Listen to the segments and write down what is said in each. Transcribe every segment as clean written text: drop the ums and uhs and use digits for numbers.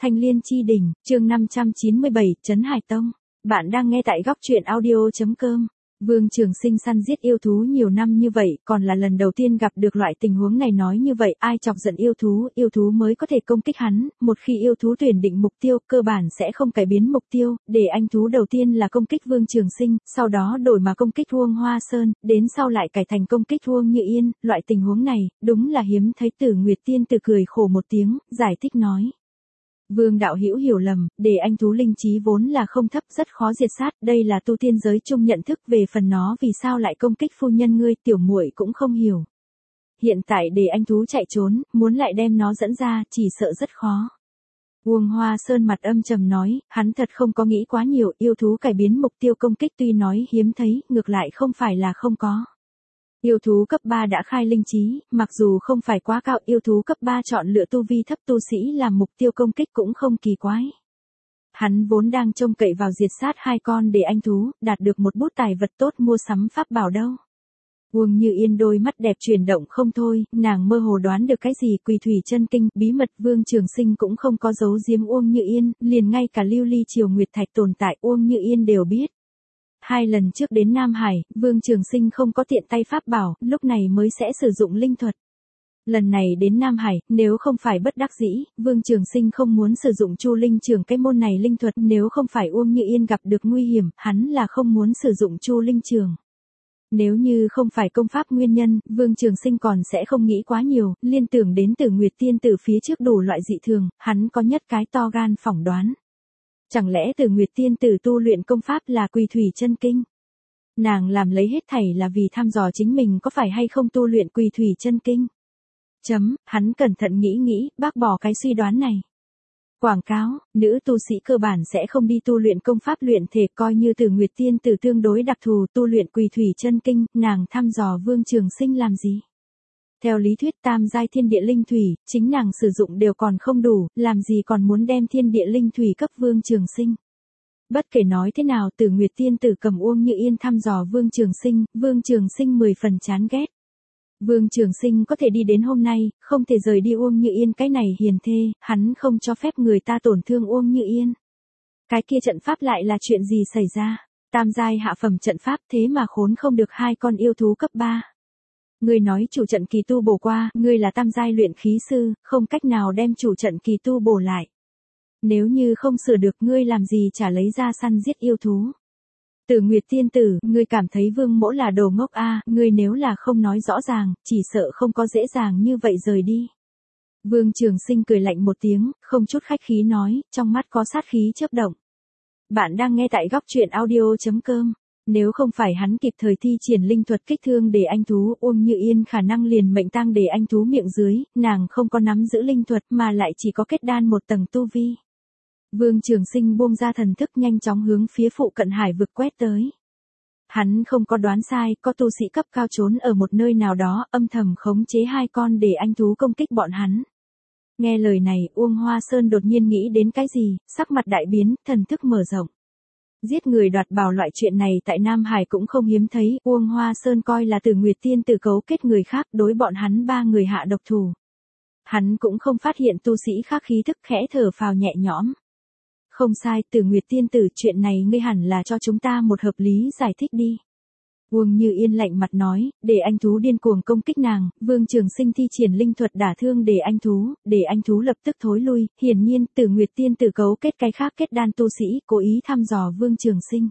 Thanh Liên Chi Đỉnh, chương 597, Trấn Hải Tông. Bạn đang nghe tại góc truyện audio.com. Vương Trường Sinh săn giết yêu thú nhiều năm như vậy, còn là lần đầu tiên gặp được loại tình huống này. Nói như vậy, ai chọc giận yêu thú mới có thể công kích hắn. Một khi yêu thú tuyển định mục tiêu, cơ bản sẽ không cải biến mục tiêu, để anh thú đầu tiên là công kích Vương Trường Sinh, sau đó đổi mà công kích Uông Hoa Sơn, đến sau lại cải thành công kích Uông Như Yên. Loại tình huống này, đúng là hiếm thấy. Tử Nguyệt Tiên Tử cười khổ một tiếng, giải thích nói. Vương đạo hữu hiểu lầm, để anh thú linh trí vốn là không thấp, rất khó diệt sát, đây là tu tiên giới chung nhận thức. Về phần nó vì sao lại công kích phu nhân ngươi, tiểu muội cũng không hiểu. Hiện tại để anh thú chạy trốn, muốn lại đem nó dẫn ra, chỉ sợ rất khó. Uông Hoa Sơn mặt âm trầm nói, hắn thật không có nghĩ quá nhiều, yêu thú cải biến mục tiêu công kích tuy nói hiếm thấy, ngược lại không phải là không có. Yêu thú cấp 3 đã khai linh trí, mặc dù không phải quá cao, yêu thú cấp 3 chọn lựa tu vi thấp tu sĩ làm mục tiêu công kích cũng không kỳ quái. Hắn vốn đang trông cậy vào diệt sát hai con để anh thú, đạt được một bút tài vật tốt mua sắm pháp bảo đâu. Uông Như Yên đôi mắt đẹp chuyển động không thôi, nàng mơ hồ đoán được cái gì. Quỳ thủy chân kinh, bí mật Vương Trường Sinh cũng không có giấu giếm Uông Như Yên, liền ngay cả lưu ly triều nguyệt thạch tồn tại Uông Như Yên đều biết. 2 lần trước đến Nam Hải, Vương Trường Sinh không có tiện tay pháp bảo, lúc này mới sẽ sử dụng linh thuật. Lần này đến Nam Hải, nếu không phải bất đắc dĩ, Vương Trường Sinh không muốn sử dụng Chu Linh Trường cái môn này linh thuật, nếu không phải Uông Như Yên gặp được nguy hiểm, hắn là không muốn sử dụng Chu Linh Trường. Nếu như không phải công pháp nguyên nhân, Vương Trường Sinh còn sẽ không nghĩ quá nhiều, liên tưởng đến Tử Nguyệt Tiên Tử phía trước đủ loại dị thường, hắn có nhất cái to gan phỏng đoán. Chẳng lẽ Tử Nguyệt Tiên Tử tu luyện công pháp là Quỳ thủy chân kinh? Nàng làm lấy hết thảy là vì thăm dò chính mình có phải hay không tu luyện Quỳ thủy chân kinh. Hắn cẩn thận nghĩ, bác bỏ cái suy đoán này. Quảng cáo, nữ tu sĩ cơ bản sẽ không đi tu luyện công pháp luyện thể, coi như Tử Nguyệt Tiên Tử tương đối đặc thù tu luyện Quỳ thủy chân kinh, nàng thăm dò Vương Trường Sinh làm gì? Theo lý thuyết tam giai thiên địa linh thủy, chính nàng sử dụng đều còn không đủ, làm gì còn muốn đem thiên địa linh thủy cấp Vương Trường Sinh. Bất kể nói thế nào, Tử Nguyệt Tiên Tử cầm Uông Như Yên thăm dò Vương Trường Sinh 10 phần chán ghét. Vương Trường Sinh có thể đi đến hôm nay, không thể rời đi Uông Như Yên cái này hiền thê, hắn không cho phép người ta tổn thương Uông Như Yên. Cái kia trận pháp lại là chuyện gì xảy ra? Tam giai hạ phẩm trận pháp thế mà khốn không được hai con yêu thú cấp 3. Ngươi nói chủ trận kỳ tu bổ qua, ngươi là tam giai luyện khí sư, không cách nào đem chủ trận kỳ tu bổ lại. Nếu như không sửa được, ngươi làm gì chả lấy ra săn giết yêu thú. Tử Nguyệt Tiên Tử, ngươi cảm thấy Vương mỗ là đồ ngốc a? Ngươi nếu là không nói rõ ràng, chỉ sợ không có dễ dàng như vậy rời đi. Vương Trường Sinh cười lạnh một tiếng, không chút khách khí nói, trong mắt có sát khí chớp động. Bạn đang nghe tại góc truyện audio.com. Nếu không phải hắn kịp thời thi triển linh thuật kích thương để anh thú, Uông Như Yên khả năng liền mệnh tang để anh thú miệng dưới, nàng không có nắm giữ linh thuật mà lại chỉ có kết đan một tầng tu vi. Vương Trường Sinh buông ra thần thức nhanh chóng hướng phía phụ cận hải vực quét tới. Hắn không có đoán sai, có tu sĩ cấp cao trốn ở một nơi nào đó, âm thầm khống chế hai con để anh thú công kích bọn hắn. Nghe lời này, Uông Hoa Sơn đột nhiên nghĩ đến cái gì, sắc mặt đại biến, thần thức mở rộng. Giết người đoạt bảo loại chuyện này tại Nam Hải cũng không hiếm thấy, Uông Hoa Sơn coi là Tử Nguyệt Tiên Tử cấu kết người khác đối bọn hắn 3 người hạ độc thủ. Hắn cũng không phát hiện tu sĩ khác khí thức, khẽ thở phào nhẹ nhõm. Không sai, Tử Nguyệt Tiên Tử, chuyện này ngươi hẳn là cho chúng ta một hợp lý giải thích đi. Uông Như Yên lạnh mặt nói, để anh thú điên cuồng công kích nàng, Vương Trường Sinh thi triển linh thuật đả thương để anh thú lập tức thối lui, hiển nhiên Tử Nguyệt Tiên Tử cấu kết cái khác kết đan tu sĩ, cố ý thăm dò Vương Trường Sinh.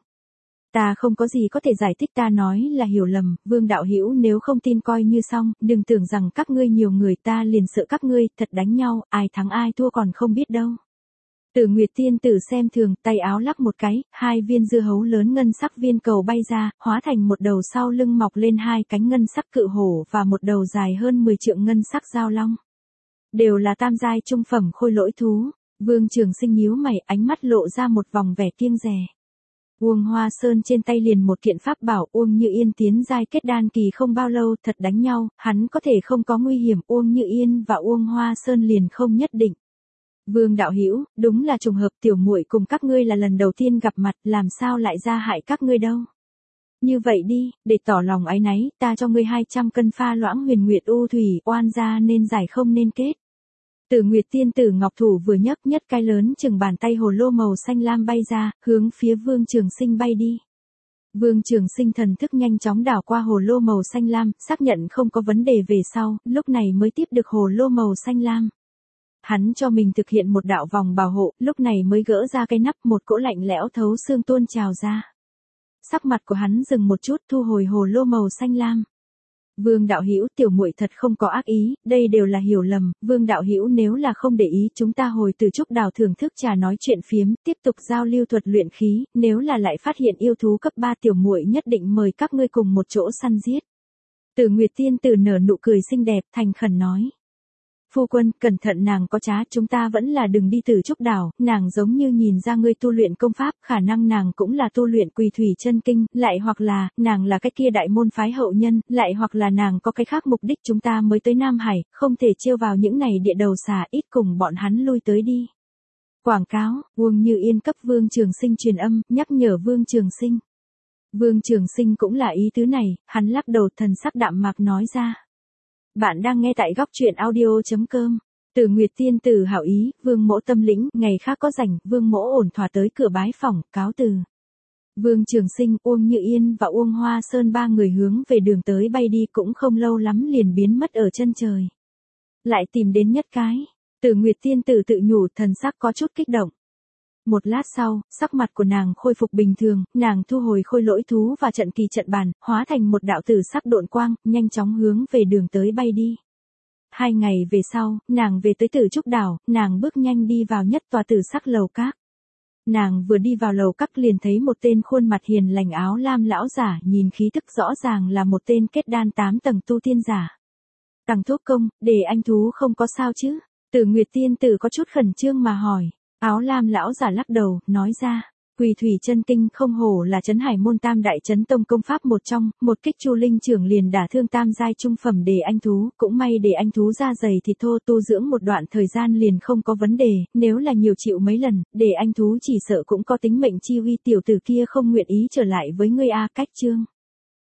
Ta không có gì có thể giải thích, ta nói là hiểu lầm, Vương đạo hữu nếu không tin coi như xong, đừng tưởng rằng các ngươi nhiều người ta liền sợ các ngươi, thật đánh nhau, ai thắng ai thua còn không biết đâu. Tử Nguyệt Tiên Tử xem thường, tay áo lắc một cái, 2 viên dưa hấu lớn ngân sắc viên cầu bay ra, hóa thành một đầu sau lưng mọc lên 2 cánh ngân sắc cự hổ và một đầu dài hơn 10 trượng ngân sắc giao long. Đều là tam giai trung phẩm khôi lỗi thú. Vương Trường Sinh nhíu mày, ánh mắt lộ ra một vòng vẻ kiêng dè. Uông Hoa Sơn trên tay liền một kiện pháp bảo, Uông Như Yên tiến giai kết đan kỳ không bao lâu, thật đánh nhau, hắn có thể không có nguy hiểm, Uông Như Yên và Uông Hoa Sơn liền không nhất định. Vương đạo hữu, đúng là trùng hợp, tiểu muội cùng các ngươi là lần đầu tiên gặp mặt, làm sao lại ra hại các ngươi đâu. Như vậy đi, để tỏ lòng áy náy, ta cho ngươi 200 cân pha loãng huyền nguyệt u thủy, oan gia nên giải không nên kết. Tử Nguyệt tiên tử ngọc thủ vừa nhấc, nhất cái lớn chừng bàn tay hồ lô màu xanh lam bay ra, hướng phía Vương Trường Sinh bay đi. Vương Trường Sinh thần thức nhanh chóng đảo qua hồ lô màu xanh lam, xác nhận không có vấn đề về sau, lúc này mới tiếp được hồ lô màu xanh lam. Hắn cho mình thực hiện một đạo vòng bảo hộ, lúc này mới gỡ ra cái nắp, một cỗ lạnh lẽo thấu xương tuôn trào ra. Sắc mặt của hắn dừng một chút, thu hồi hồ lô màu xanh lam. Vương đạo hữu, tiểu muội thật không có ác ý, đây đều là hiểu lầm, Vương đạo hữu nếu là không để ý, chúng ta hồi từ Trúc Đào thưởng thức trà nói chuyện phiếm, tiếp tục giao lưu thuật luyện khí, nếu là lại phát hiện yêu thú cấp 3 tiểu muội nhất định mời các ngươi cùng một chỗ săn giết. Tử Nguyệt tiên tử nở nụ cười xinh đẹp, thành khẩn nói. Phu quân, cẩn thận nàng có trá, chúng ta vẫn là đừng đi Từ Trúc Đảo, nàng giống như nhìn ra ngươi tu luyện công pháp, khả năng nàng cũng là tu luyện Quỳ Thủy Chân Kinh, lại hoặc là, nàng là cái kia đại môn phái hậu nhân, lại hoặc là nàng có cái khác mục đích, chúng ta mới tới Nam Hải, không thể trêu vào những này địa đầu xà, ít cùng bọn hắn lui tới đi. Quảng cáo, Uông Như Yên cấp Vương Trường Sinh truyền âm, nhắc nhở Vương Trường Sinh. Vương Trường Sinh cũng là ý tứ này, hắn lắc đầu, thần sắc đạm mạc nói ra. Bạn đang nghe tại góc truyện audio.com. Tử Nguyệt tiên tử hảo ý, Vương mỗ tâm lĩnh, ngày khác có rảnh, Vương mỗ ổn thỏa tới cửa bái phỏng, cáo từ. Vương Trường Sinh, Uông Như Yên và Uông Hoa Sơn ba người hướng về đường tới bay đi, cũng không lâu lắm liền biến mất ở chân trời. Lại tìm đến nhất cái. Tử Nguyệt tiên tử tự nhủ, thần sắc có chút kích động. Một lát sau, sắc mặt của nàng khôi phục bình thường, nàng thu hồi khôi lỗi thú và trận kỳ trận bàn, hóa thành một đạo tử sắc độn quang, nhanh chóng hướng về đường tới bay đi. 2 ngày về sau, nàng về tới Tử Trúc Đảo, nàng bước nhanh đi vào nhất tòa tử sắc lầu các. Nàng vừa đi vào lầu các liền thấy một tên khuôn mặt hiền lành áo lam lão giả, nhìn khí thức rõ ràng là một tên kết đan 8 tầng tu tiên giả. Tằng Thúc công, để anh thú không có sao chứ? Tử Nguyệt tiên tử có chút khẩn trương mà hỏi. Áo lam lão giả lắc đầu, nói ra, Quỳ Thủy Chân Kinh không hổ là Trấn Hải môn tam đại trấn tông công pháp một trong, một kích Chu Linh trưởng liền đả thương tam giai trung phẩm để anh thú, cũng may để anh thú da dày thịt thô tu dưỡng một đoạn thời gian liền không có vấn đề, nếu là nhiều chịu mấy lần, để anh thú chỉ sợ cũng có tính mệnh chi uy, tiểu tử kia không nguyện ý trở lại với ngươi a. Cách chương